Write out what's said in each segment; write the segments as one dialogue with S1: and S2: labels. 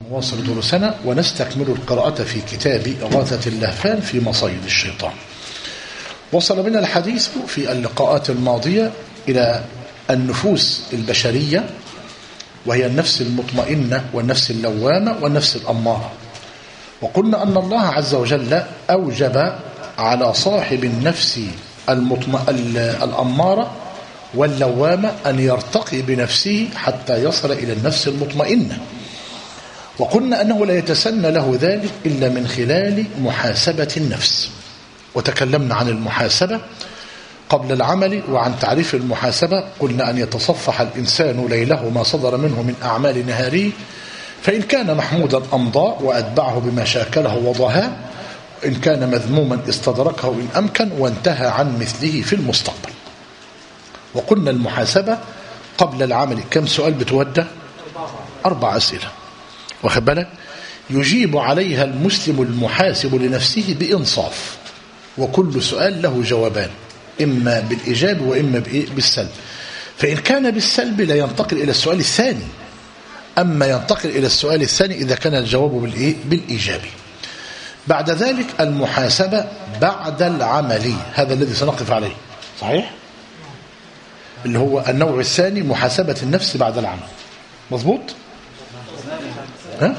S1: نواصل دروسنا ونستكمل القراءة في كتاب إغاثة اللهفان في مصايد الشيطان. وصل بنا الحديث في اللقاءات الماضية إلى النفوس البشرية، وهي النفس المطمئنة والنفس اللوامة والنفس الأمارة. وقلنا أن الله عز وجل أوجب على صاحب النفس الأمارة واللوامة أن يرتقي بنفسه حتى يصل إلى النفس المطمئنة. وقلنا أنه لا يتسنى له ذلك إلا من خلال محاسبة النفس، وتكلمنا عن المحاسبة قبل العمل وعن تعريف المحاسبة. قلنا أن يتصفح الإنسان ليله ما صدر منه من أعمال نهاره، فإن كان محمودا أمضى وأتبعه بما شاكله وضهاه، إن كان مذموما استدركه إن أمكن وانتهى عن مثله في المستقبل. وقلنا المحاسبة قبل العمل كم سؤال بتودى؟ 4 أسئلة، واخد بالك؟ يجيب عليها المسلم المحاسب لنفسه بإنصاف، وكل سؤال له جوابان، إما بالإيجاب وإما بالسلب. فإن كان بالسلب لا ينتقل إلى السؤال الثاني، أما ينتقل إلى السؤال الثاني إذا كان الجواب بالإيجاب. بعد ذلك المحاسبة بعد العمل، هذا الذي سنقف عليه، صحيح؟ اللي هو النوع الثاني، محاسبة النفس بعد العمل. مظبوط؟ ها؟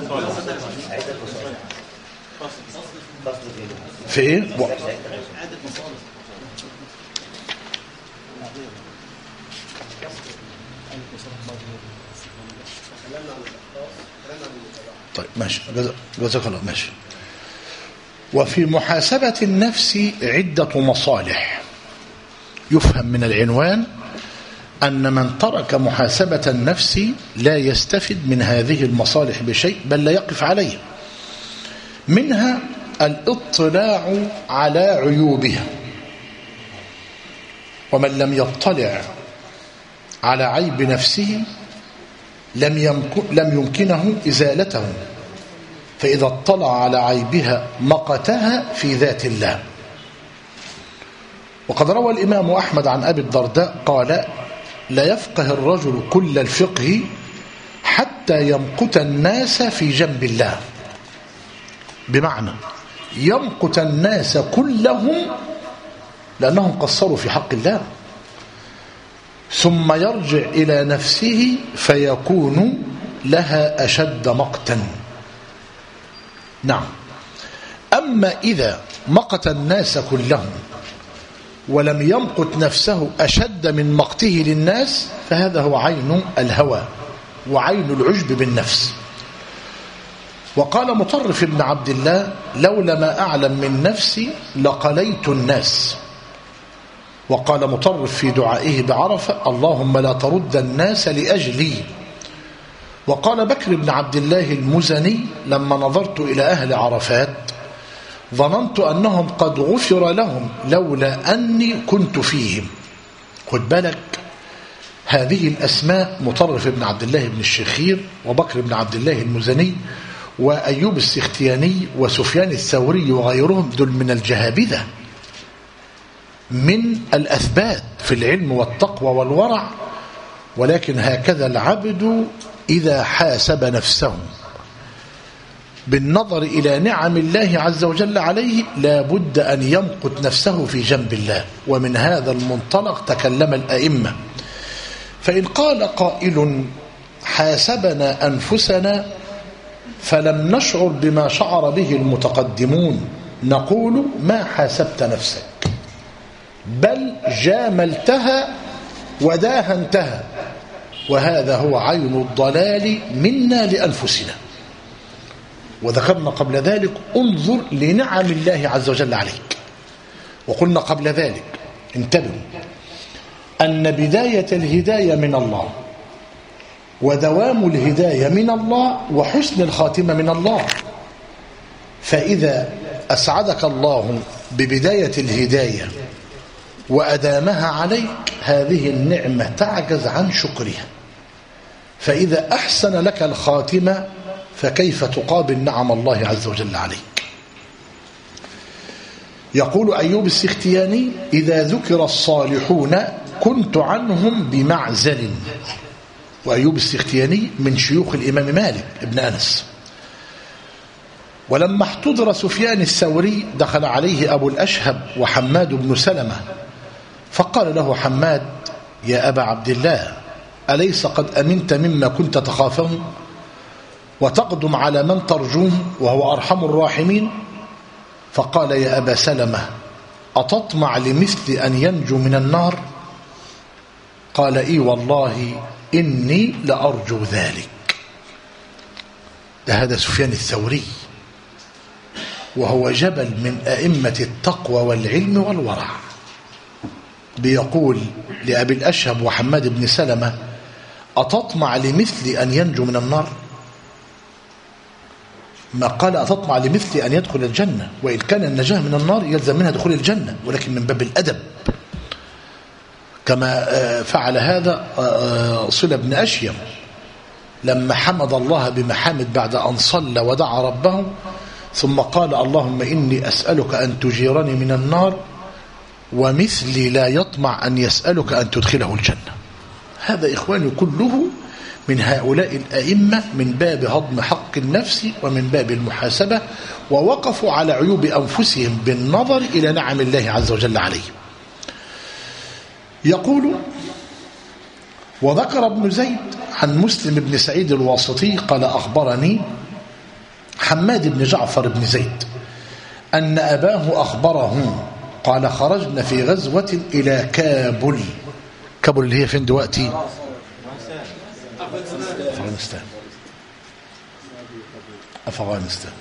S1: في ايه؟ طيب ماشي، جزاك الله. ماشي. وفي محاسبة النفس عدة مصالح. يفهم من العنوان أن من ترك محاسبة النفس لا يستفد من هذه المصالح بشيء، بل لا يقف عليها. منها الاطلاع على عيوبها، ومن لم يطلع على عيب نفسه لم يمكنه إزالته، فإذا اطلع على عيبها مقتها في ذات الله. وقد روى الإمام أحمد عن أبي الدرداء قال: لا يفقه الرجل كل الفقه حتى يمقت الناس في جنب الله. بمعنى يمقت الناس كلهم لأنهم قصروا في حق الله، ثم يرجع إلى نفسه فيكون لها أشد مقتا. نعم. أما إذا مقت الناس كلهم ولم يمقت نفسه أشد من مقته للناس، فهذا هو عين الهوى وعين العجب بالنفس. وقال مطرف بن عبد الله: لولا ما أعلم من نفسي لقليت الناس. وقال مطرف في دعائه بعرفة: اللهم لا ترد الناس لأجلي. وقال بكر بن عبد الله المزني: لما نظرت إلى أهل عرفات ظننت أنهم قد غفر لهم لولا أني كنت فيهم. خد بالك، هذه الأسماء مطرف بن عبد الله بن الشخير وبكر بن عبد الله المزني وأيوب السختياني وسفيان الثوري وغيرهم، دول من الجهابذة، من الأثبات في العلم والتقوى والورع. ولكن هكذا العبد إذا حاسب نفسه بالنظر إلى نعم الله عز وجل عليه لا بد أن يمقت نفسه في جنب الله. ومن هذا المنطلق تكلم الأئمة. فإن قال قائل: حاسبنا أنفسنا فلم نشعر بما شعر به المتقدمون، نقول: ما حاسبت نفسك، بل جاملتها وداهنتها، وهذا هو عين الضلال منا لأنفسنا. وذكرنا قبل ذلك: انظر لنعم الله عز وجل عليك. وقلنا قبل ذلك: انتبهوا أن بداية الهداية من الله، ودوام الهداية من الله، وحسن الخاتمة من الله. فإذا أسعدك الله ببداية الهداية وأدامها عليك، هذه النعمة تعجز عن شكرها. فإذا أحسن لك الخاتمة فكيف تقابل نعم الله عز وجل عليك؟ يقول أيوب السختياني: إذا ذكر الصالحون كنت عنهم بمعزل. وأيوب السختياني من شيوخ الإمام مالك ابن أنس. ولما احتضر سفيان الثوري دخل عليه أبو الأشهب وحماد بن سلمة فقال له حماد: يا أبا عبد الله، أليس قد أمنت مما كنت تخافه وتقدم على من ترجوه وهو أرحم الراحمين؟ فقال: يا أبا سلمة، أتطمع لمثل أن ينجو من النار؟ قال: إي والله إني لأرجو ذلك. هذا سفيان الثوري، وهو جبل من أئمة التقوى والعلم والورع، بيقول لأبي الأشهب وحماد بن سلمة: أتطمع لمثل أن ينجو من النار؟ ما قال أتطمع لمثل أن يدخل الجنة، وإن كان النجاة من النار يلزم منها دخول الجنة، ولكن من باب الأدب، كما فعل هذا صلة بن أشيم لما حمد الله بمحامد بعد أن صلى ودعا ربه، ثم قال: اللهم إني أسألك أن تجيرني من النار ومثلي لا يطمع أن يسألك أن تدخله الجنة. هذا إخواني كله من هؤلاء الأئمة من باب هضم حق النفس ومن باب المحاسبة، ووقفوا على عيوب أنفسهم بالنظر إلى نعم الله عز وجل عليهم. يقول: وذكر ابن زيد عن مسلم بن سعيد الواسطي قال: أخبرني حماد بن جعفر بن زيد أن أباه أخبره قال: خرجنا في غزوة إلى كابل. كابل اللي هي فين دلوقتي؟ أفغانستان.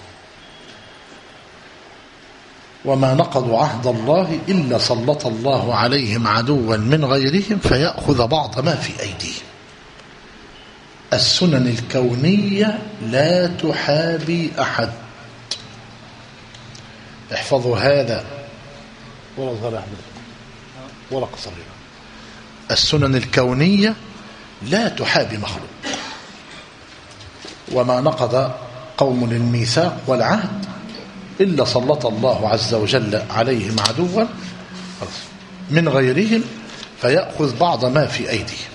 S1: وما نقضوا عهد الله إلا سلط الله عليهم عدوا من غيرهم فيأخذ بعض ما في أيديهم. السنن الكونية لا تحابي أحد. احفظوا هذا، ورقة صغيرة. السنن الكونية لا تحابي مخلوق. وما نقض قوم الميثاق والعهد إلا سلط الله عز وجل عليهم عدوا من غيرهم فيأخذ بعض ما في أيديهم.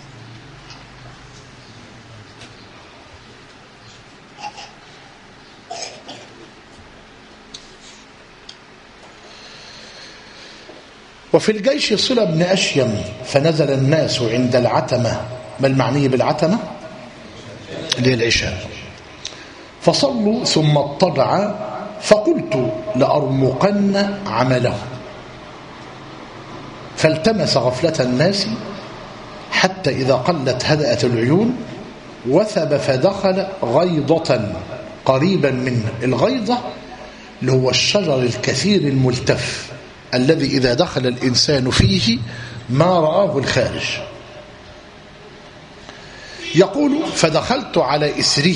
S1: وفي الجيش صلة بن أشيم فنزل الناس عند العتمة. ما المعني بالعتمة؟ اللي هي العشاء. فصلوا ثم اضطجع فقلت لأرمقن عمله، فالتمس غفلة الناس حتى إذا قلت هدأت العيون وثب فدخل غيضة قريبا منه. الغيضة اللي هو الشجر الكثير الملتف الذي إذا دخل الإنسان فيه ما رآه الخارج. يقول: فدخلت على إسره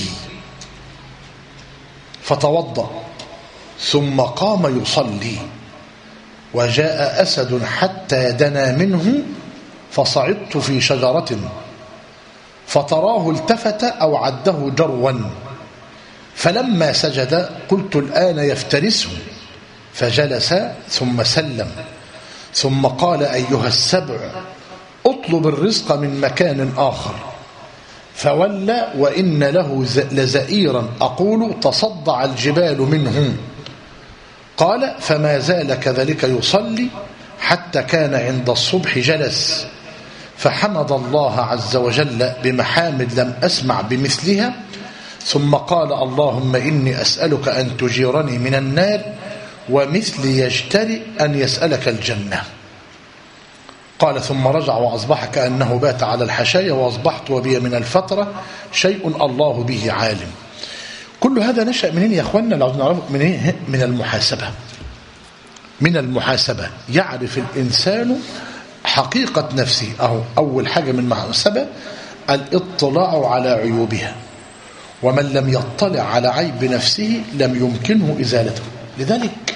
S1: فتوضأ ثم قام يصلي، وجاء أسد حتى دنا منه فصعدت في شجرة فتراه التفت أو عده جروا، فلما سجد قلت الآن يفترسه، فجلس ثم سلم، ثم قال: أيها السبع اطلب الرزق من مكان آخر. فولى وإن له لزئيرا أقول تصدع الجبال منه. قال: فما زال كذلك يصلي حتى كان عند الصبح جلس فحمد الله عز وجل بمحامد لم أسمع بمثلها، ثم قال: اللهم إني أسألك أن تجيرني من النار ومثلي يجترئ أن يسألك الجنة. قال: ثم رجع وأصبح كأنه بات على الحشاية، وأصبحت وبي من الفترة شيء الله به عالم. كل هذا نشأ منين يا أخوانا؟ لو نعرف منين؟ من المحاسبة. من المحاسبة يعرف الإنسان حقيقة نفسه. أول حاجة من المحاسبة الاطلاع على عيوبها، ومن لم يطلع على عيب نفسه لم يمكنه إزالته. لذلك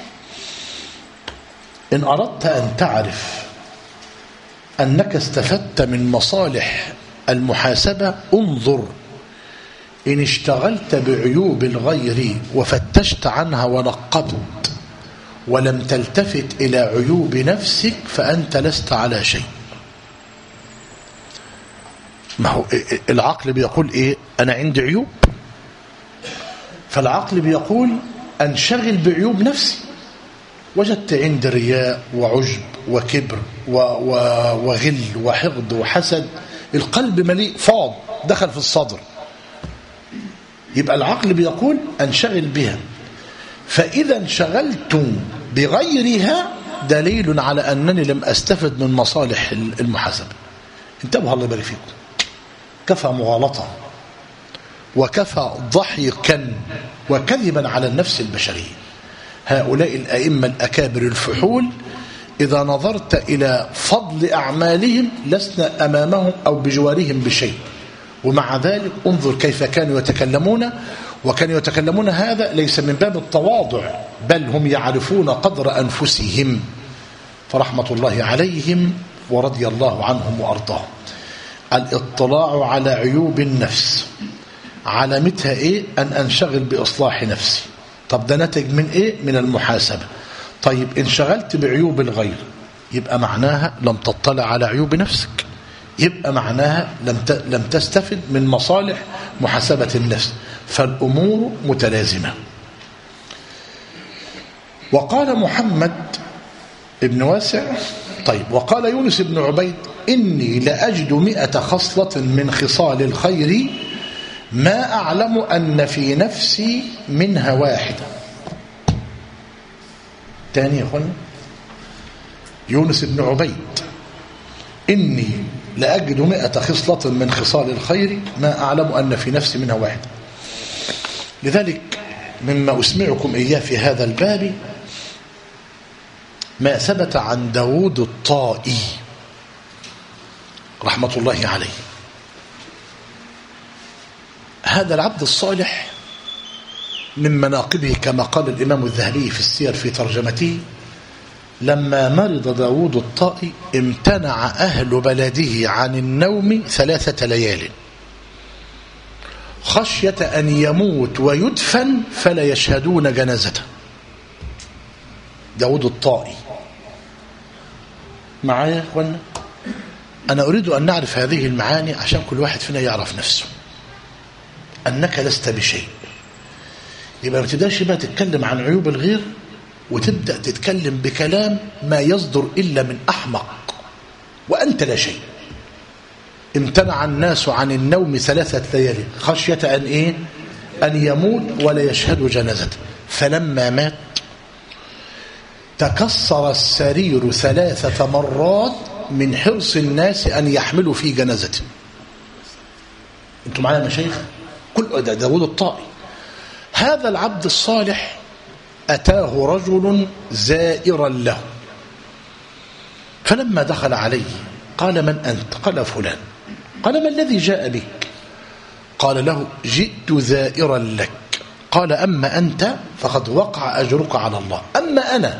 S1: إن أردت أن تعرف أنك استفدت من مصالح المحاسبة انظر إن اشتغلت بعيوب الغير وفتشت عنها ونقبت ولم تلتفت إلى عيوب نفسك فأنت لست على شيء. ما هو العقل بيقول إيه؟ أنا عندي عيوب فالعقل بيقول أنشغل بعيوب نفسي، وجدت عندي رياء وعجب وكبر وغل وحقد وحسد، القلب مليء فاض دخل في الصدر، يبقى العقل بيقول أنشغل بها. فإذا انشغلت بغيرها دليل على أنني لم أستفد من مصالح المحاسبة. انتبهوا الله يبارك فيكم، كفى مغالطة وكفى ضحكا وكذبا على النفس البشرية. هؤلاء الأئمة الأكابر الفحول إذا نظرت إلى فضل أعمالهم لسنا أمامهم أو بجوارهم بشيء، ومع ذلك انظر كيف كانوا يتكلمون، وكانوا يتكلمون هذا ليس من باب التواضع، بل هم يعرفون قدر أنفسهم، فرحمة الله عليهم ورضي الله عنهم وأرضاهم. الاطلاع على عيوب النفس علامتها إيه؟ أن أنشغل بإصلاح نفسي. طب ده نتج من إيه؟ من المحاسبة. طيب انشغلت بعيوب الغير يبقى معناها لم تطلع على عيوب نفسك، يبقى معناها لم تستفد من مصالح محاسبة النفس، فالأمور متلازمة. وقال محمد ابن واسع طيب وقال يونس بن عبيد إني لأجد 100 خصلة من خصال الخير ما أعلم أن في نفسي منها واحدة. تاني يا أخوانا، يونس بن عبيد إني لأجد 100 خصلة من خصال الخير ما أعلم أن في نفسي منها واحدة. لذلك مما أسمعكم إياه في هذا الباب ما ثبت عن داود الطائي رحمة الله عليه. هذا العبد الصالح من مناقبه كما قال الإمام الذهبي في السير في ترجمته: لما مرض داود الطائي امتنع أهل بلده عن النوم 3 ليال خشية أن يموت ويدفن فلا يشهدون جنازته. داود الطائي معايا يا أخوانا؟ أنا أريد أن نعرف هذه المعاني عشان كل واحد فينا يعرف نفسه، أنك لست بشيء. يبقى ما تبداش بقى تتكلم عن عيوب الغير وتبدأ تتكلم بكلام ما يصدر إلا من أحمق، وأنت لا شيء. امتنع الناس عن النوم 3 ليال خشية أن إيه؟ أن يموت ولا يشهد جنازته، فلما مات تكسر السرير 3 مرات من حرص الناس أن يحملوا في جنازته. انتم معايا يا مشايخ؟ كل ده داود الطائي. هذا العبد الصالح أتاه رجل زائرا له، فلما دخل عليه قال: من أنت؟ قال: فلان. قال: ما الذي جاء بك؟ قال له: جئت زائرا لك. قال: أما أنت فقد وقع أجرك على الله، أما أنا.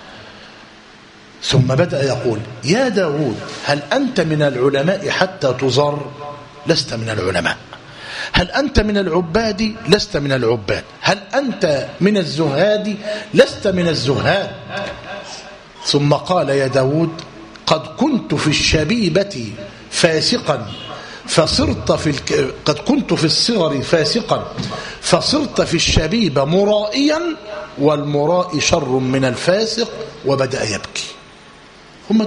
S1: ثم بدأ يقول: يا داود، هل أنت من العلماء حتى تزار؟ لست من العلماء. هل أنت من العباد؟ لست من العباد. هل أنت من الزهاد؟ لست من الزهاد. ثم قال: يا داود، قد كنت في الشبيبة فاسقا فصرت قد كنت في الصغر فاسقا فصرت في الشبيبة مرائيا، والمرائي شر من الفاسق. وبدأ يبكي. هم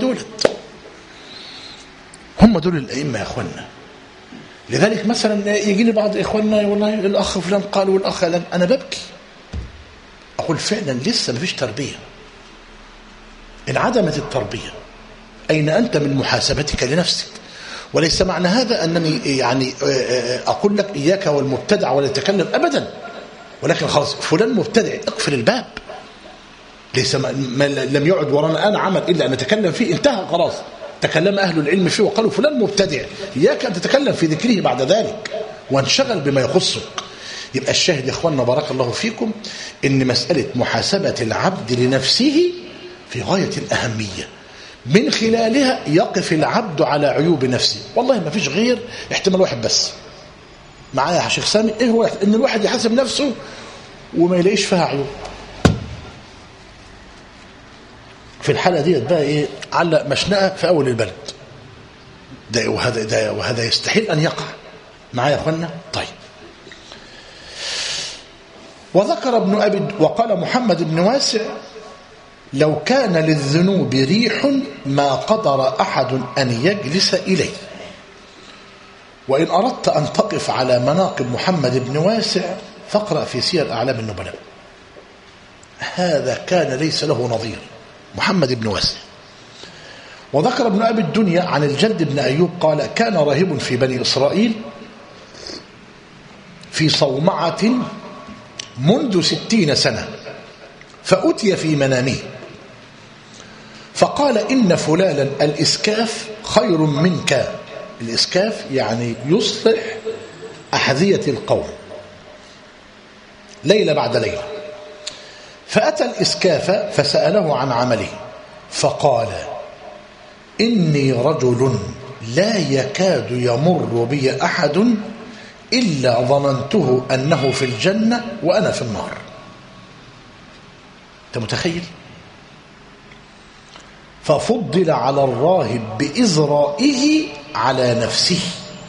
S1: دول الأئمة يا أخوانا. لذلك مثلا يجي لي بعض إخواننا: والله الأخ فلان قال والأخ لن. أنا ببكي، أقول فعلا لسه ما فيش تربية. انعدمت التربية. أين أنت من محاسبتك لنفسك؟ وليس معنى هذا أنني يعني أقول لك إياك والمبتدع ولا يتكلم أبدا، ولكن خلاص فلان مبتدع، اقفل الباب. ليس لم يعد ورانا أنا عمل إلا أن نتكلم فيه، انتهى خلاص. تكلم أهل العلم فيه وقالوا فلان مبتدع، إياك أن تتكلم في ذكره بعد ذلك، وانشغل بما يخصك. يبقى الشاهد يا إخواننا بارك الله فيكم إن مسألة محاسبة العبد لنفسه في غاية الأهمية، من خلالها يقف العبد على عيوب نفسه. والله ما فيش غير احتمال واحد بس معايا يا شيخ سامي، إيه هو؟ إن الواحد يحاسب نفسه وما يلاقيش فيها عيوب. في الحالة دي بقى إيه؟ علق مشنقة في أول البلد ده، وهذا يستحيل أن يقع معايا يا أخوانا. طيب، وقال محمد بن واسع: لو كان للذنوب ريح ما قدر أحد أن يجلس إليه. وإن أردت أن تقف على مناقب محمد بن واسع فاقرأ في سير أعلام النبلاء. هذا كان ليس له نظير، محمد بن واسع. وذكر ابن أبي الدنيا عن الجد بن أيوب قال: كان راهب في بني إسرائيل في صومعة منذ 60 سنة، فأتي في منامه فقال: إن فلانا الإسكاف خير منك. الإسكاف يعني يصلح أحذية القوم ليلة بعد ليلة. فأتى الإسكاف فسأله عن عمله فقال: إني رجل لا يكاد يمر بي أحد إلا ظننته أنه في الجنة وأنا في النار. أنت متخيل؟ ففضل على الراهب بإزرائه على نفسه.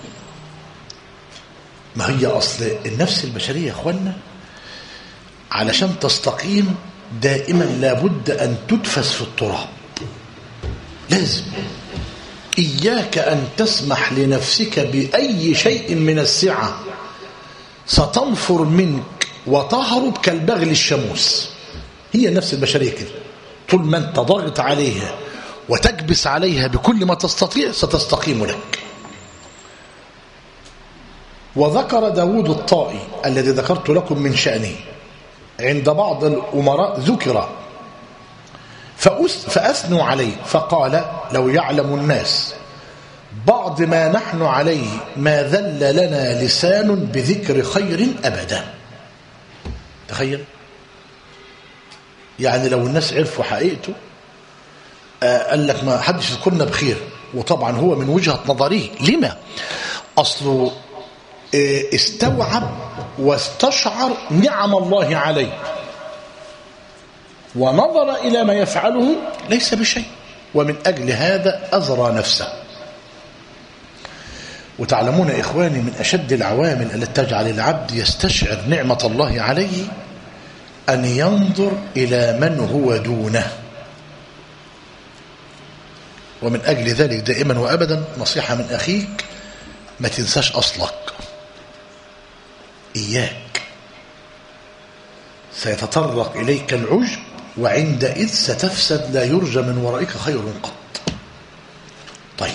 S1: ما هي أصل النفس البشرية يا أخوانا علشان تستقيم دائما لابد أن تدفس في التراب. لازم إياك أن تسمح لنفسك بأي شيء من السعة، ستنفر منك وتهرب كالبغل الشموس. هي النفس البشرية كده، طول ما أنت ضغط عليها وتكبس عليها بكل ما تستطيع ستستقيم لك. وذكر داود الطائي الذي ذكرت لكم من شأنه عند بعض الأمراء ذكر فأثنوا عليه فقال: لو يعلم الناس بعض ما نحن عليه ما ذل لنا لسان بذكر خير أبدا. تخيل يعني لو الناس عرفوا حقيقته قال لك ما حدش يذكرنا بخير. وطبعا هو من وجهة نظره لما أصله استوعب واستشعر نعم الله عليه ونظر إلى ما يفعله ليس بشيء، ومن أجل هذا أزرى نفسه. وتعلمون إخواني من أشد العوامل التي تجعل العبد يستشعر نعمة الله عليه أن ينظر إلى من هو دونه. ومن أجل ذلك دائما وأبدا نصيحة من أخيك: ما تنساش أصلك، إياك، سيتطرق إليك العجب وعندئذ ستفسد لا يرجى من ورائك خير قط. طيب،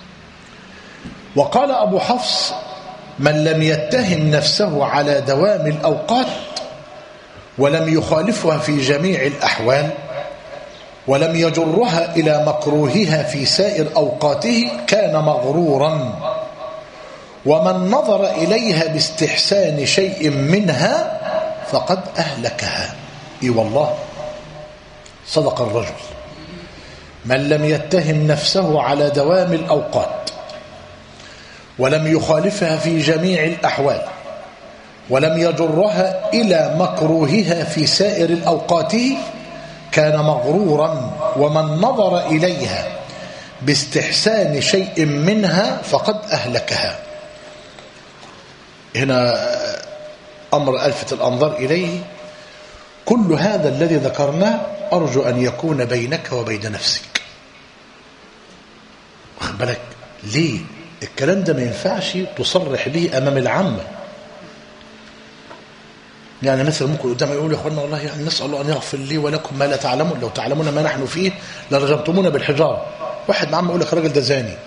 S1: وقال أبو حفص: من لم يتهم نفسه على دوام الأوقات ولم يخالفها في جميع الأحوال ولم يجرها إلى مكروهها في سائر أوقاته كان مغرورا، ومن نظر إليها باستحسان شيء منها فقد أهلكها. إي والله صدق الرجل. من لم يتهم نفسه على دوام الأوقات ولم يخالفها في جميع الأحوال ولم يجرها إلى مكروهها في سائر الأوقات كان مغرورا، ومن نظر إليها باستحسان شيء منها فقد أهلكها. هنا أمر ألفت الأنظار إليه: كل هذا الذي ذكرناه أرجو أن يكون بينك وبين نفسك. واخد بالك ليه؟ الكلام ده ما ينفعش تصرح به أمام العامة. يعني مثلا ممكن قدام يقول: يا أخوانا والله يعني نسأل الله أن يغفر لي ولكم ما لا تعلمون، لو تعلمون ما نحن فيه لرجمتمونا بالحجارة. واحد معاه يقول لك الراجل ده زاني.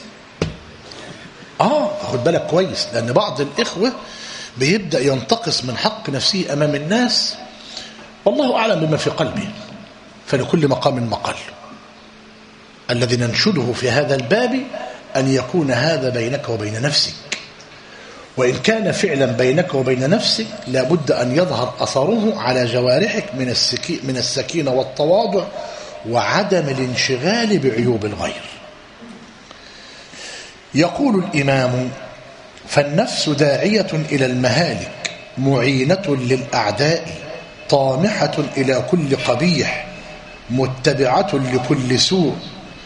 S1: خد بالك كويس، لأن بعض الإخوة بيبدأ ينتقص من حق نفسه أمام الناس، والله أعلم بما في قلبه، فلكل مقام مقال. الذي ننشده في هذا الباب أن يكون هذا بينك وبين نفسك، وإن كان فعلا بينك وبين نفسك لابد أن يظهر أثره على جوارحك من السكينة والتواضع وعدم الانشغال بعيوب الغير. يقول الإمام: فالنفس داعية إلى المهالك معينة للأعداء طامحة إلى كل قبيح متبعة لكل سوء،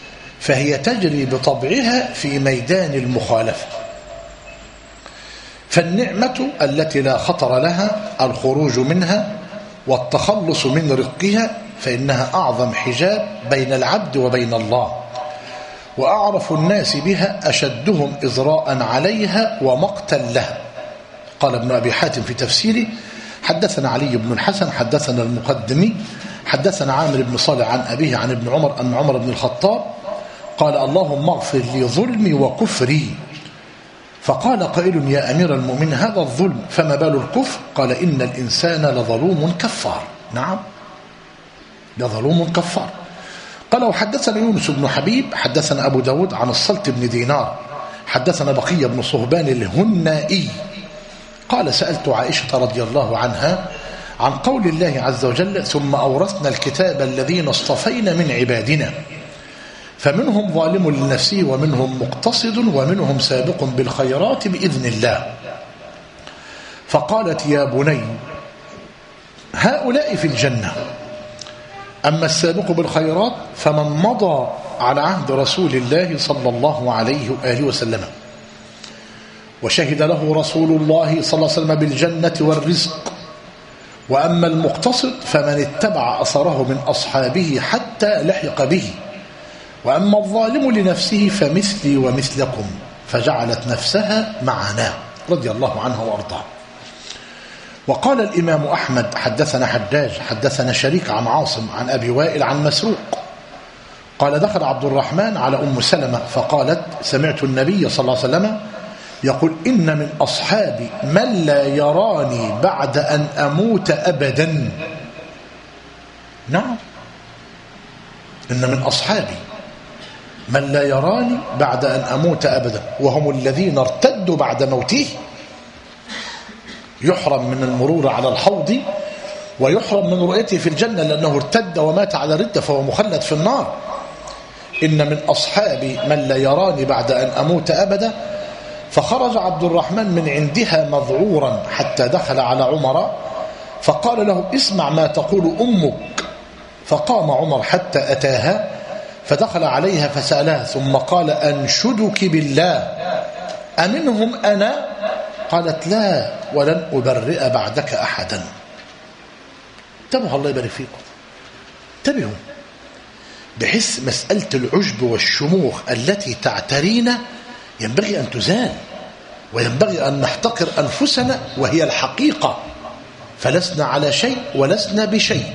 S1: فهي تجري بطبعها في ميدان المخالفة، فالنعمة التي لا خطر لها الخروج منها والتخلص من رقها، فإنها أعظم حجاب بين العبد وبين الله، وأعرف الناس بها أشدهم إزراء عليها ومقتا لها. قال ابن أبي حاتم في تفسيره: حدثنا علي بن الحسن حدثنا المقدمي حدثنا عامر بن صالح عن أبيه عن ابن عمر أن عمر بن الخطاب قال: اللهم اغفر لي ظلمي وكفري. فقال قائل: يا أمير المؤمنين هذا الظلم فما بال الكفر؟ قال: إن الإنسان لظلوم كفار. نعم، لظلوم كفار. قال: وحدثنا يونس بن حبيب حدثنا أبو داود عن الصلت بن دينار حدثنا بقية بن صهبان الهنائي قال: سألت عائشة رضي الله عنها عن قول الله عز وجل: ثم أورثنا الكتاب الذين اصطفينا من عبادنا فمنهم ظالم لنفسه ومنهم مقتصد ومنهم سابق بالخيرات بإذن الله. فقالت: يا بني هؤلاء في الجنة، أما السابق بالخيرات فمن مضى على عهد رسول الله صلى الله عليه وآله وسلم وشهد له رسول الله صلى الله عليه وسلم بالجنة والرزق، وأما المقتصد فمن اتبع أثره من أصحابه حتى لحق به، وأما الظالم لنفسه فمثلي ومثلكم، فجعلت نفسها معنا رضي الله عنها وأرضاه. وقال الإمام أحمد حدثنا حجاج حدثنا شريك عن عاصم عن أبي وائل عن مسروق قال: دخل عبد الرحمن على أم سلمة فقالت: سمعت النبي صلى الله عليه وسلم يقول: إن من أصحابي من لا يراني بعد أن أموت أبدا. نعم، إن من أصحابي من لا يراني بعد أن أموت أبدا، وهم الذين ارتدوا بعد موته، يحرم من المرور على الحوض ويحرم من رؤيته في الجنة لأنه ارتد ومات على ردة فهو مخلد في النار. إن من أصحابي من لا يراني بعد أن أموت أبدا. فخرج عبد الرحمن من عندها مذعورا حتى دخل على عمر فقال له: اسمع ما تقول أمك. فقام عمر حتى أتاها فدخل عليها فسألها ثم قال: أنشدك بالله أمنهم أنا؟ قالت: لا، ولن أبرئ بعدك أحدا. انتبهوا، الله يبارك فيكم، انتبهوا، بحيث مسألة العجب والشموخ التي تعترينا ينبغي أن تزال، وينبغي أن نحتقر أنفسنا، وهي الحقيقة، فلسنا على شيء ولسنا بشيء.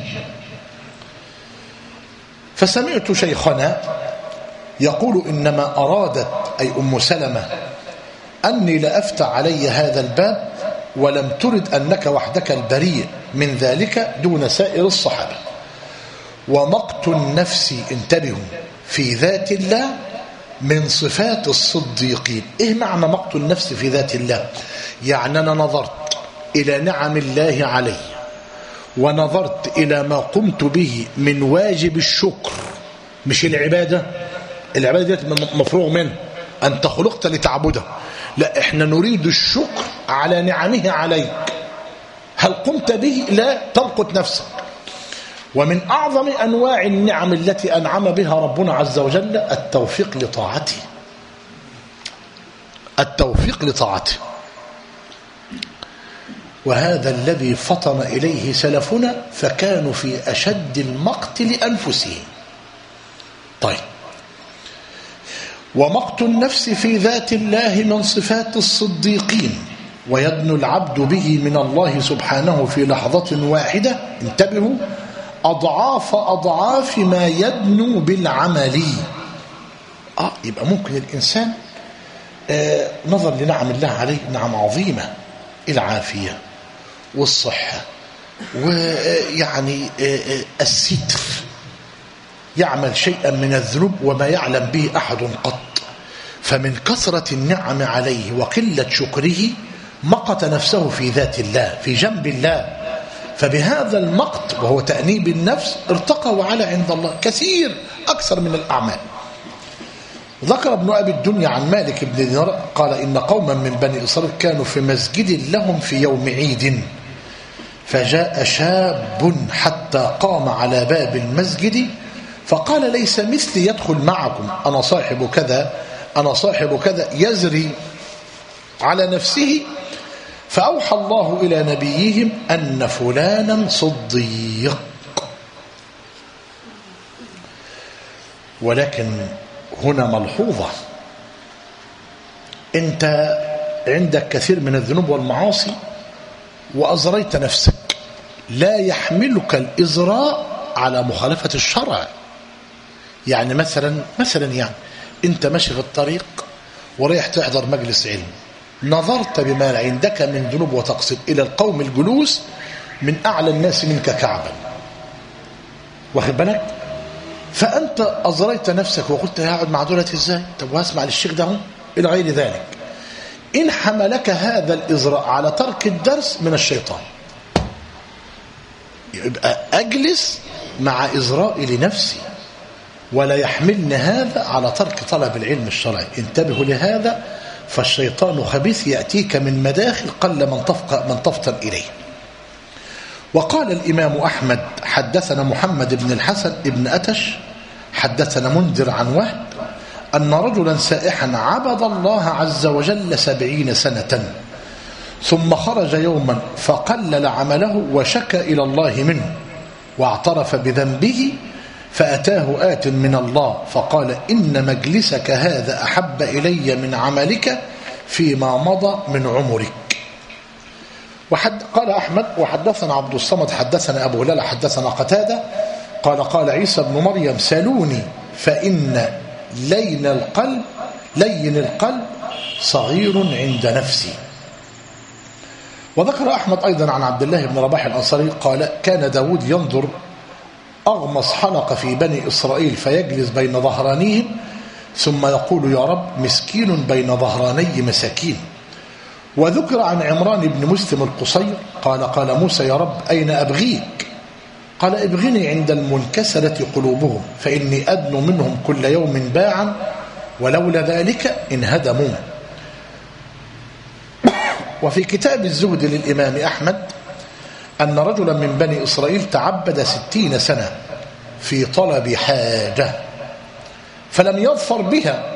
S1: فسمعت شيخنا يقول: إنما أرادت أي أم سلمة أني لأفتى علي هذا الباب ولم ترد أنك وحدك البريء من ذلك دون سائر الصحابة. ومقت النفس، انتبهوا، في ذات الله من صفات الصديقين. إيه معنى مقت النفس في ذات الله؟ يعني أنا نظرت إلى نعم الله علي، ونظرت إلى ما قمت به من واجب الشكر، مش العبادة. العبادة دي مفروغ منه، أنت خلقت لتعبده. لا، إحنا نريد الشكر على نعمه عليك. هل قمت به؟ لا، تمقت نفسك. ومن أعظم أنواع النعم التي أنعم بها ربنا عز وجل التوفيق لطاعته، التوفيق لطاعته. وهذا الذي فطن إليه سلفنا، فكانوا في أشد المقت لأنفسهم. طيب، ومقت النفس في ذات الله من صفات الصديقين، ويدنو العبد به من الله سبحانه في لحظة واحدة، انتبهوا، أضعاف أضعاف ما يدنو بالعمل. يبقى ممكن الإنسان نظر لنعم الله عليه، نعم عظيمة، العافية والصحة ويعني الستر، يعمل شيئا من الذنوب وما يعلم به أحد قط، فمن كثرة النعم عليه وقلة شكره مقت نفسه في ذات الله، في جنب الله. فبهذا المقت وهو تأنيب النفس ارتقى وعلى عند الله كثير أكثر من الأعمال. ذكر ابن أبي الدنيا عن مالك بن دينار قال: إن قوما من بني إسرائيل كانوا في مسجد لهم في يوم عيد، فجاء شاب حتى قام على باب المسجد فقال: ليس مثلي يدخل معكم، أنا صاحب كذا، أنا صاحب كذا، يزري على نفسه فأوحى الله إلى نبيهم أن فلانا صديق. ولكن هنا ملحوظة، أنت عندك كثير من الذنوب والمعاصي وأزريت نفسك، لا يحملك الإزراء على مخالفة الشرع. يعني مثلا يعني أنت ماشي في الطريق ورايح تحضر مجلس علم، نظرت بما عندك من ذنوب وتقصد إلى القوم الجلوس من أعلى الناس منك كعبا، واخد بالك؟ فأنت أزريت نفسك وقلت هقعد مع دولة إزاي؟ طب وهسمع للشيخ ده إلى غير ذلك. إن حملك هذا الإزراء على ترك الدرس من الشيطان، يبقى أجلس مع إزرائي لنفسي، ولا يحملني هذا على ترك طلب العلم الشرعي. انتبهوا لهذا، فالشيطان خبيث يأتيك من مداخل قل من تفطن إليه. وقال الإمام أحمد حدثنا محمد بن الحسن بن أتش حدثنا منذر عن وهب أن رجلا سائحا عبد الله عز وجل 70 سنة، ثم خرج يوما فقلل عمله وشكى إلى الله منه واعترف بذنبه، فأتاه آت من الله فقال إن مجلسك هذا أحب إلي من عملك فيما مضى من عمرك. قال أحمد وحدثنا عبد الصمد حدثنا أبو هلال حدثنا قتادة قال عيسى بن مريم سلوني فإن لين القلب صغير عند نفسي. وذكر أحمد أيضا عن عبد الله بن رباح الأنصاري قال كان داود ينظر أغمص حلقة في بني إسرائيل فيجلس بين ظهرانيهم ثم يقول يا رب مسكين بين ظهراني مساكين. وذكر عن عمران بن مسلم القصير قال موسى يا رب أين أبغيك؟ قال ابغني عند المنكسرة قلوبهم فإني أدنو منهم كل يوم باعا ولولا ذلك انهدموا. وفي كتاب الزهد للإمام أحمد أن رجلا من بني إسرائيل تعبد 60 سنة في طلب حاجة فلم يظفر بها.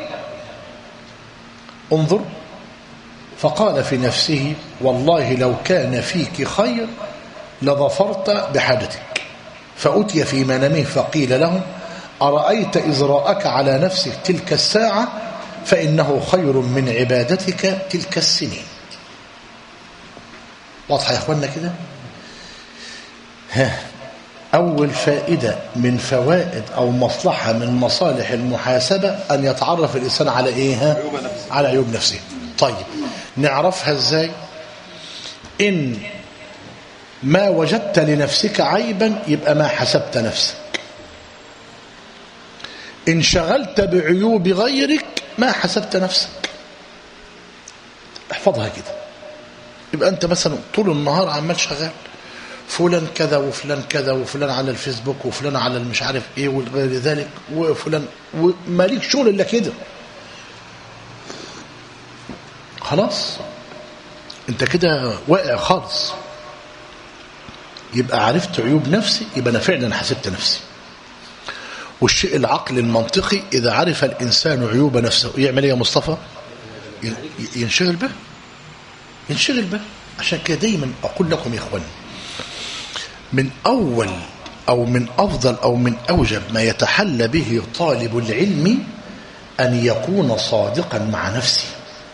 S1: انظر، فقال في نفسه والله لو كان فيك خير لظفرت بحاجتك. فأتي في منامه فقيل له أرأيت إزراءك على نفسك تلك الساعة فإنه خير من عبادتك تلك السنين. واضحة يا أخوانا كده؟ أول فائدة من فوائد أو مصلحة من مصالح المحاسبة أن يتعرف الإنسان على إيه؟ على عيوب نفسه. طيب نعرفها إزاي؟ إن ما وجدت لنفسك عيبا يبقى ما حسبت نفسك. إن شغلت بعيوب غيرك ما حسبت نفسك. احفظها كده. يبقى أنت مثلا طول النهار عمال شغال فلان كذا وفلان كذا وفلان على الفيسبوك وفلان على المش عارف ايه وغير ذلك وفلان وماليك شغل الا كده، خلاص انت كده واقع خالص. يبقى عرفت عيوب نفسي، يبقى انا فعلا حسبت نفسي. والشيء العقل المنطقي اذا عرف الانسان عيوب نفسه يعمل ايه يا مصطفى؟ ينشغل به. عشان كده دايما اقول لكم يا اخواني من أول أو من أفضل أو من أوجب ما يتحلى به طالب العلم أن يكون صادقا مع نفسه.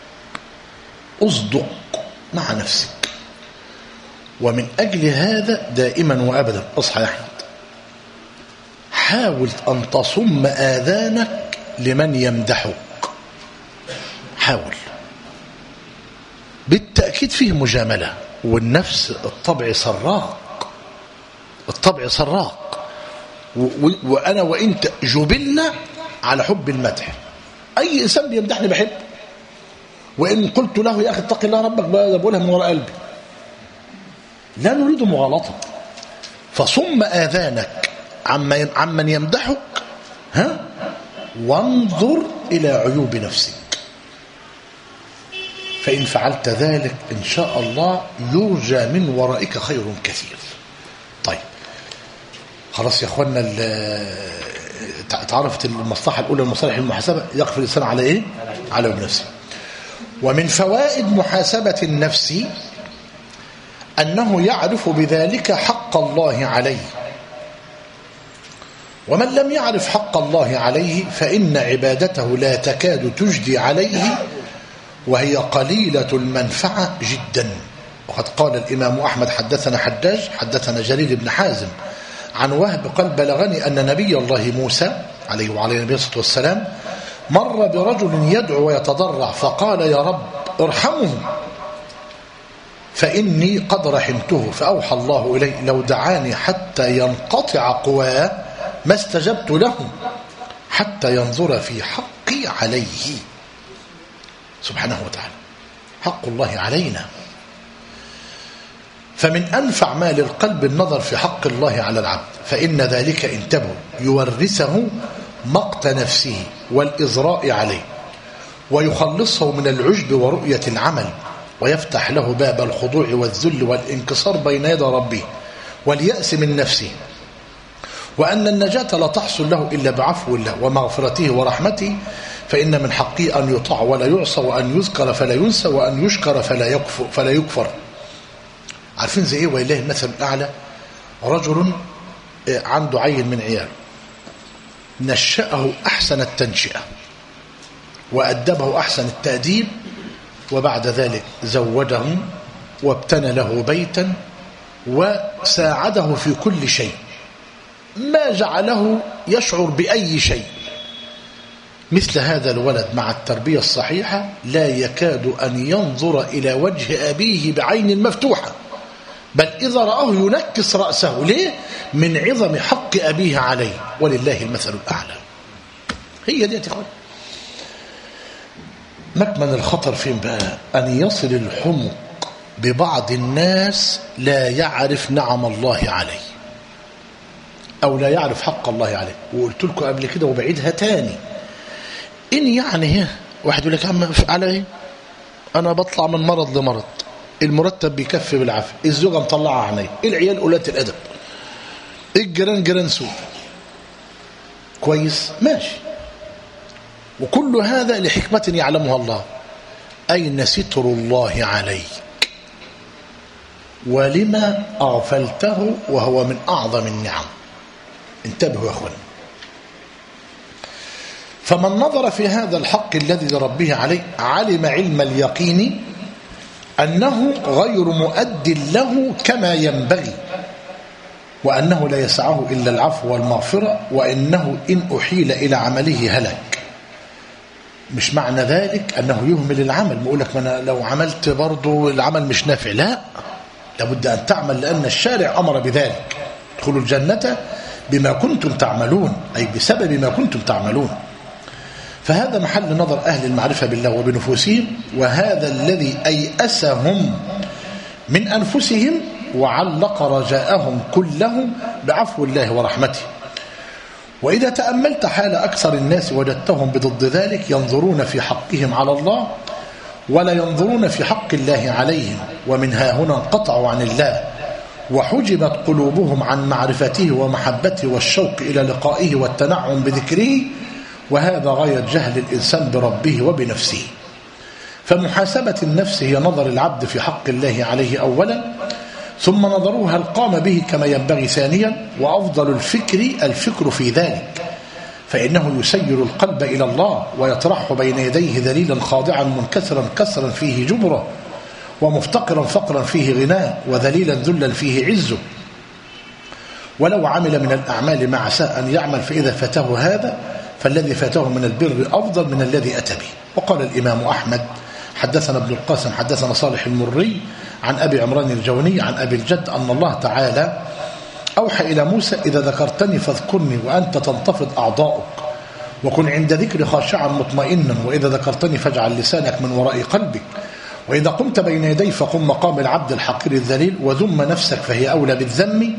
S1: أصدق مع نفسك. ومن أجل هذا دائما وأبدا اصحى يا أحمد، حاول أن تصم آذانك لمن يمدحك. حاول، بالتأكيد فيه مجاملة، والنفس الطبع سراق وأنا وإنت جبلنا على حب المدح. أي إنسان بيمدحني بحب، وإن قلت له يا أخي اتق الله ربك بقولها من وراء قلبي. لا نريد مغالطة. فصم آذانك عمن يمدحك وانظر إلى عيوب نفسك، فإن فعلت ذلك إن شاء الله يرجى من ورائك خير كثير. طيب خلاص يا اخوانا، تعرفت المصلحة الأولى المصالح المحاسبة. يقف الإنسان على إيه؟ على نفسه. ومن فوائد محاسبة النفس أنه يعرف بذلك حق الله عليه، ومن لم يعرف حق الله عليه فإن عبادته لا تكاد تجدي عليه، وهي قليلة المنفعة جدا. وقد قال الإمام أحمد حدثنا حجاج حدثنا جرير بن حازم عن وهب قال بلغني أن نبي الله موسى عليه وعلى نبينا الصلاة والسلام مر برجل يدعو ويتضرع فقال يا رب ارحمه فإني قد رحمته، فأوحى الله إليه لو دعاني حتى ينقطع قواه ما استجبت له حتى ينظر في حقي عليه. سبحانه وتعالى حق الله علينا. فمن أنفع ما للقلب النظر في حق الله على العبد، فإن ذلك انتبه يورثه مقت نفسه والإزراء عليه، ويخلصه من العجب ورؤية العمل، ويفتح له باب الخضوع والذل والانكسار بين يدي ربه واليأس من نفسه، وأن النجاة لا تحصل له إلا بعفو الله ومغفرته ورحمته، فإن من حقه أن يطاع ولا يعصى، وأن يذكر فلا ينسى، وأن يشكر فلا يكفر. عارفين زي إيه؟ ولله المثل الأعلى. رجل عنده عيل من عياله نشأه أحسن التنشئة وأدبه أحسن التأديب، وبعد ذلك زوجه وابتنى له بيتا وساعده في كل شيء، ما جعله يشعر بأي شيء. مثل هذا الولد مع التربية الصحيحة لا يكاد أن ينظر إلى وجه أبيه بعين مفتوحة، بل إذا رآه ينكس رأسه. ليه؟ من عظم حق أبيه عليه، ولله المثل الأعلى. هي دي يا إخوان. مكمن الخطر فين بقى؟ أن يصل الحمق ببعض الناس لا يعرف نعم الله عليه أو لا يعرف حق الله عليه. وقلت لكم قبل كده وبعيدها تاني، إن يعني واحد يقول لك عم على إيه؟ أنا بطلع من مرض لمرض، المرتب بيكفي بالعافية، الزوجة مطلعة عيني، العيال قلة الأدب، الجيران جيران سوء. كويس ماشي، وكل هذا لحكمة يعلمها الله. أين ستر الله عليك؟ ولما أغفلته وهو من أعظم النعم؟ انتبهوا يا أخوان. فمن نظر في هذا الحق الذي لربه عليه علم علم اليقين أنه غير مؤد له كما ينبغي، وأنه لا يسعه إلا العفو والمغفرة، وإنه إن أحيل إلى عمله هلك. مش معنى ذلك أنه يهمل العمل، يقول لك ما أنا لو عملت برضو العمل مش نافع، لا، لابد أن تعمل، لأن الشارع أمر بذلك. ادخلوا الجنة بما كنتم تعملون، أي بسبب ما كنتم تعملون. فهذا محل نظر أهل المعرفة بالله وبنفوسهم، وهذا الذي أيأسهم من أنفسهم وعلق رجاءهم كلهم بعفو الله ورحمته. وإذا تأملت حال أكثر الناس وجدتهم بضد ذلك، ينظرون في حقهم على الله ولا ينظرون في حق الله عليهم، ومن ها هنا انقطعوا عن الله وحجبت قلوبهم عن معرفته ومحبته والشوق إلى لقائه والتنعم بذكره، وهذا غاية جهل الإنسان بربه وبنفسه. فمحاسبة النفس هي نظر العبد في حق الله عليه أولا، ثم نظره هل قام به كما ينبغي ثانيا، وأفضل الفكر في ذلك، فإنه يسير القلب إلى الله ويطرحه بين يديه ذليلا خاضعا منكسرا كسرا فيه جبره، ومفتقرا فقرا فيه غناه، وذليلا ذلا فيه عزه. ولو عمل من الأعمال ما عسى أن يعمل، فإذا فاته هذا فالذي فاته من البر أفضل من الذي أتى به. وقال الإمام أحمد حدثنا ابن القاسم حدثنا صالح المري عن أبي عمران الجوني عن أبي الجد أن الله تعالى أوحى إلى موسى إذا ذكرتني فاذكرني وأنت تنتفض أعضاؤك، وكن عند ذكري خاشعا مطمئنا، وإذا ذكرتني فاجعل لسانك من وراء قلبك، وإذا قمت بين يدي فقم مقام العبد الحقير الذليل، وذم نفسك فهي أولى بالذم،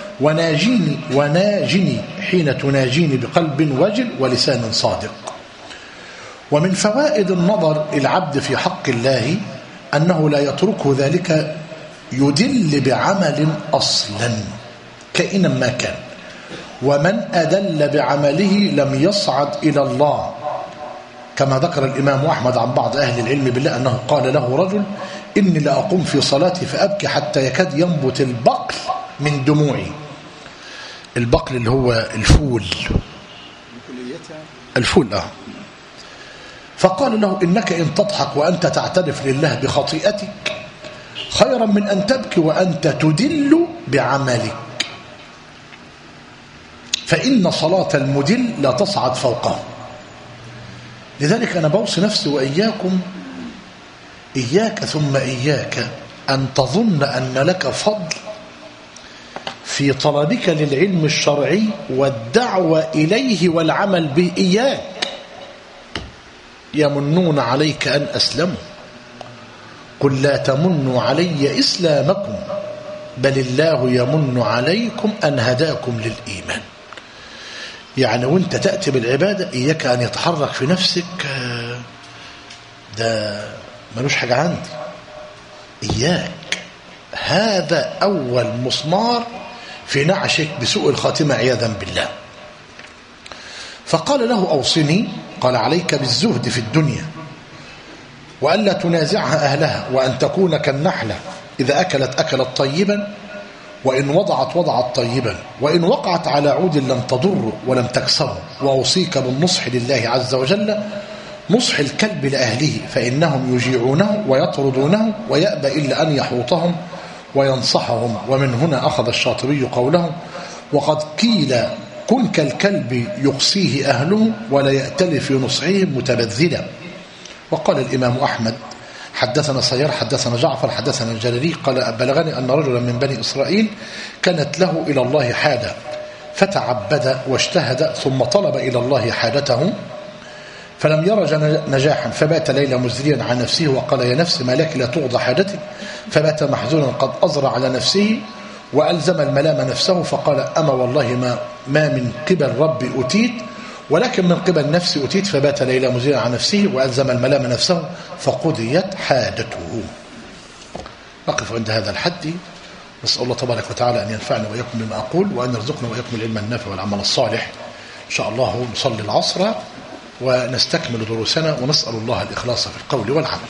S1: وناجني حين تناجيني بقلب وجل ولسان صادق. ومن فوائد النظر العبد في حق الله أنه لا يتركه ذلك يدل بعمل أصلا كائنا ما كان، ومن أدل بعمله لم يصعد إلى الله، كما ذكر الإمام أحمد عن بعض أهل العلم بالله أنه قال له رجل إني لأقوم في صلاتي فأبكي حتى يكاد ينبت البقل من دموعي. البقل اللي هو الفول فقال له إنك إن تضحك وأنت تعترف لله بخطيئتك خيرا من أن تبكي وأنت تدل بعملك، فإن صلاة المدل لا تصعد فوقه. لذلك أنا بوصي نفسي وإياكم، إياك ثم إياك أن تظن أن لك فضل في طلبك للعلم الشرعي والدعوة إليه والعمل به. إياك. يمنون عليك أن أسلموا قل لا تمنوا علي إسلامكم بل الله يمن عليكم أن هداكم للإيمان. يعني وانت تأتي بالعبادة إياك أن يتحرك في نفسك ده ملوش حاجة عندي. إياك. هذا أول مسمار في نعشك بسوء الخاتمة عياذا بالله. فقال له أوصني، قال عليك بالزهد في الدنيا وألا تنازعها أهلها وأن تكون كالنحلة إذا أكلت طيبا وإن وضعت طيبا وإن وقعت على عود لم تضر ولم تكسره. وأوصيك بالنصح لله عز وجل نصح الكلب لأهله فإنهم يجيعونه ويطردونه ويأبى إلا أن يحوطهم وينصحهم. ومن هنا أخذ الشاطبي قوله وقد قيل كن كالكلب يقصيه أهله ولا يأتل في نصحهم متبذلا. وقال الإمام أحمد حدثنا سيار حدثنا جعفر حدثنا الجلالي قال بلغني أن رجلا من بني إسرائيل كانت له إلى الله حاجة فتعبد واجتهد ثم طلب إلى الله حاجته فلم يرج نجاحا فبات ليلة مزريا عن نفسه وقال يا نفس ما لك لا تقضى حاجتك فبات محزونا قد أزرع على نفسه وألزم الملام نفسه فقال أما والله ما من قبل ربي أتيت ولكن من قبل نفسي أتيت فبات ليلة مزريا عن نفسه وألزم الملام نفسه فقضيت حاجته. نقف عند هذا الحد. نسأل الله تبارك وتعالى أن ينفعنا وإياكم بما أقول وأن يرزقنا وإياكم العلم النافع والعمل الصالح. إن شاء الله نصلي العصر ونستكمل دروسنا ونسأل الله الإخلاص في القول والعمل.